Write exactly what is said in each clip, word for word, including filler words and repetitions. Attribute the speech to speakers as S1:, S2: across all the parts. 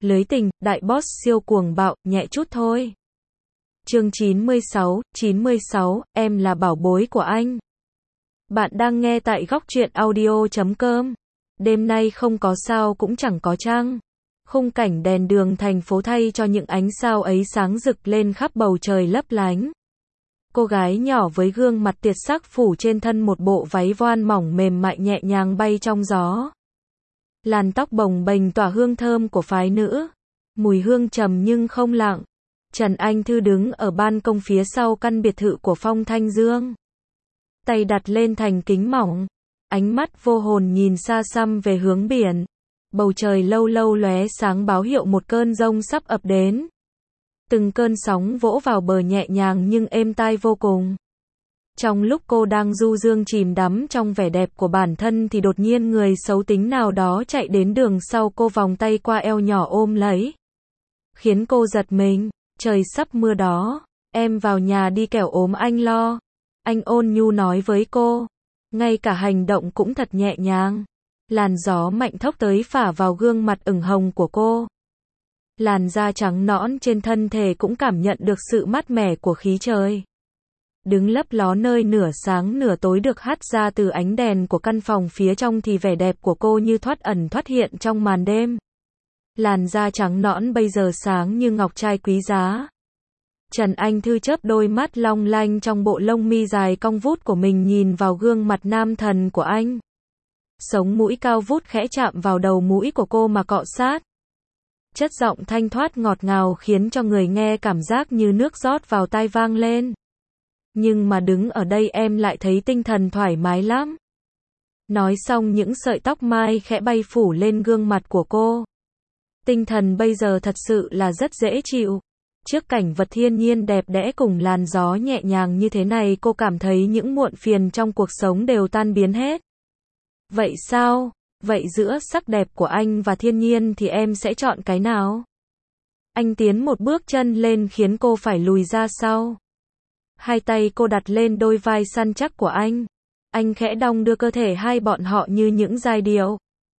S1: Lưới tình, đại boss siêu cuồng bạo, nhẹ chút thôi. Chương chín mươi sáu, chín mươi sáu, em là bảo bối của anh. Bạn đang nghe tại góc truyện audio chấm com. Đêm nay không có sao cũng chẳng có trăng. Khung cảnh đèn đường thành phố thay cho những ánh sao ấy sáng rực lên khắp bầu trời lấp lánh. Cô gái nhỏ với gương mặt tiệt sắc phủ trên thân một bộ váy voan mỏng mềm mại nhẹ nhàng bay trong gió. Làn tóc bồng bềnh tỏa hương thơm của phái nữ. Mùi hương trầm nhưng không lặng. Trần Anh Thư đứng ở ban công phía sau căn biệt thự của Phong Thanh Dương. Tay đặt lên thành kính mỏng. Ánh mắt vô hồn nhìn xa xăm về hướng biển. Bầu trời lâu lâu lóe sáng báo hiệu một cơn giông sắp ập đến. Từng cơn sóng vỗ vào bờ nhẹ nhàng nhưng êm tai vô cùng. Trong lúc cô đang du dương chìm đắm trong vẻ đẹp của bản thân thì đột nhiên người xấu tính nào đó chạy đến đường sau cô, vòng tay qua eo nhỏ ôm lấy. Khiến cô giật mình, trời sắp mưa đó, em vào nhà đi kẻo ốm anh lo. Anh ôn nhu nói với cô, ngay cả hành động cũng thật nhẹ nhàng. Làn gió mạnh thốc tới phả vào gương mặt ửng hồng của cô. Làn da trắng nõn trên thân thể cũng cảm nhận được sự mát mẻ của khí trời. Đứng lấp ló nơi nửa sáng nửa tối được hắt ra từ ánh đèn của căn phòng phía trong thì vẻ đẹp của cô như thoát ẩn thoát hiện trong màn đêm. Làn da trắng nõn bây giờ sáng như ngọc trai quý giá. Trần Anh Thư chớp đôi mắt long lanh trong bộ lông mi dài cong vút của mình nhìn vào gương mặt nam thần của anh. Sống mũi cao vút khẽ chạm vào đầu mũi của cô mà cọ sát. Chất giọng thanh thoát ngọt ngào khiến cho người nghe cảm giác như nước rót vào tai vang lên. Nhưng mà đứng ở đây em lại thấy tinh thần thoải mái lắm. Nói xong những sợi tóc mai khẽ bay phủ lên gương mặt của cô. Tinh thần bây giờ thật sự là rất dễ chịu. Trước cảnh vật thiên nhiên đẹp đẽ cùng làn gió nhẹ nhàng như thế này, cô cảm thấy những muộn phiền trong cuộc sống đều tan biến hết. Vậy sao? Vậy giữa sắc đẹp của anh và thiên nhiên thì em sẽ chọn cái nào? Anh tiến một bước chân lên khiến cô phải lùi ra sau. Hai tay cô đặt lên đôi vai săn chắc của anh. Anh khẽ đong đưa cơ thể hai bọn họ như những giai điệu.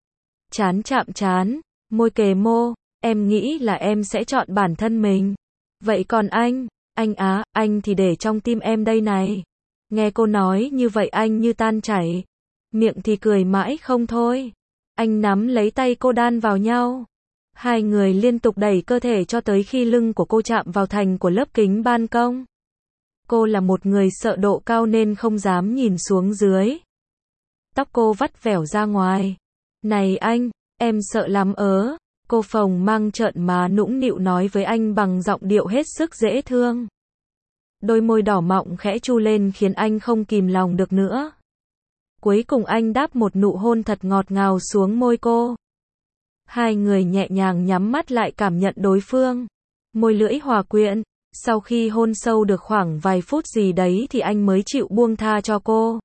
S1: Chán chạm chán, môi kề mô, em nghĩ là em sẽ chọn bản thân mình. Vậy còn anh? Anh á, anh thì để trong tim em đây này. Nghe cô nói như vậy anh như tan chảy. Miệng thì cười mãi không thôi. Anh nắm lấy tay cô đan vào nhau. Hai người liên tục đẩy cơ thể cho tới khi lưng của cô chạm vào thành của lớp kính ban công. Cô là một người sợ độ cao nên không dám nhìn xuống dưới. Tóc cô vắt vẻo ra ngoài. Này anh, em sợ lắm ớ. Cô phồng mang trợn má nũng nịu nói với anh bằng giọng điệu hết sức dễ thương. Đôi môi đỏ mọng khẽ chu lên khiến anh không kìm lòng được nữa. Cuối cùng anh đáp một nụ hôn thật ngọt ngào xuống môi cô. Hai người nhẹ nhàng nhắm mắt lại cảm nhận đối phương. Môi lưỡi hòa quyện. Sau khi hôn sâu được khoảng vài phút gì đấy thì anh mới chịu buông tha cho cô.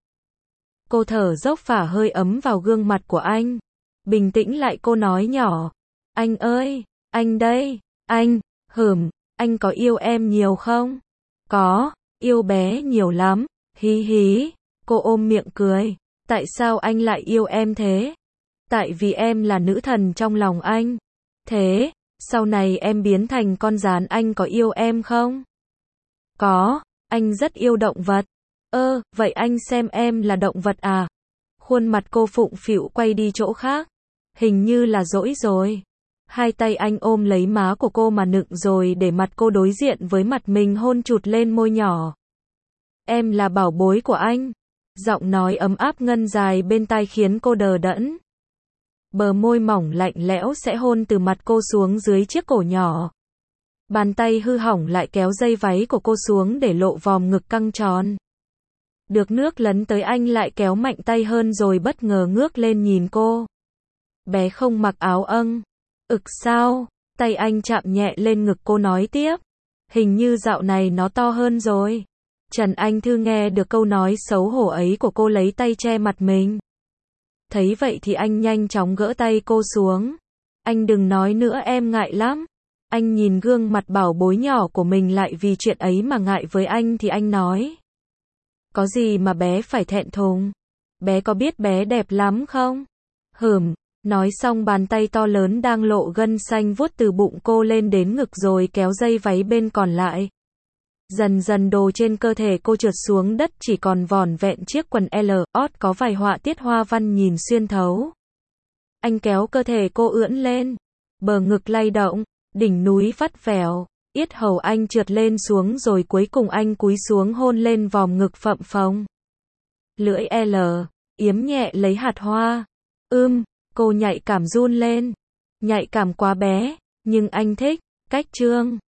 S1: Cô thở dốc phả hơi ấm vào gương mặt của anh. Bình tĩnh lại cô nói nhỏ. Anh ơi, anh đây, anh, hửm, anh có yêu em nhiều không? Có, yêu bé nhiều lắm, hí hí. Cô ôm miệng cười. Tại sao anh lại yêu em thế? Tại vì em là nữ thần trong lòng anh. Thế, sau này em biến thành con gián anh có yêu em không? Có, anh rất yêu động vật. Ơ, vậy anh xem em là động vật à? Khuôn mặt cô phụng phịu quay đi chỗ khác. Hình như là dỗi rồi. Hai tay anh ôm lấy má của cô mà nựng rồi để mặt cô đối diện với mặt mình, hôn chụt lên môi nhỏ. Em là bảo bối của anh. Giọng nói ấm áp ngân dài bên tai khiến cô đờ đẫn. Bờ môi mỏng lạnh lẽo sẽ hôn từ mặt cô xuống dưới chiếc cổ nhỏ. Bàn tay hư hỏng lại kéo dây váy của cô xuống để lộ vòm ngực căng tròn. Được nước lấn tới anh lại kéo mạnh tay hơn rồi bất ngờ ngước lên nhìn cô. Bé không mặc áo âng. Ực sao? Tay anh chạm nhẹ lên ngực cô nói tiếp. Hình như dạo này nó to hơn rồi. Trần Anh Thư nghe được câu nói xấu hổ ấy của cô lấy tay che mặt mình. Thấy vậy thì anh nhanh chóng gỡ tay cô xuống. Anh đừng nói nữa, em ngại lắm. Anh nhìn gương mặt bảo bối nhỏ của mình lại vì chuyện ấy mà ngại với anh thì anh nói. Có gì mà bé phải thẹn thùng. Bé có biết bé đẹp lắm không? Hửm, Nói xong bàn tay to lớn đang lộ gân xanh vuốt từ bụng cô lên đến ngực rồi kéo dây váy bên còn lại. Dần dần đồ trên cơ thể cô trượt xuống đất chỉ còn vỏn vẹn chiếc quần L, ót có vài họa tiết hoa văn nhìn xuyên thấu. Anh kéo cơ thể cô ưỡn lên, bờ ngực lay động, đỉnh núi vắt vẻo, yết hầu anh trượt lên xuống rồi cuối cùng anh cúi xuống hôn lên vòm ngực phập phồng. Lưỡi L, yếm nhẹ lấy hạt hoa. Ưm, cô nhạy cảm run lên. Nhạy cảm quá bé, nhưng anh thích, cách Trương.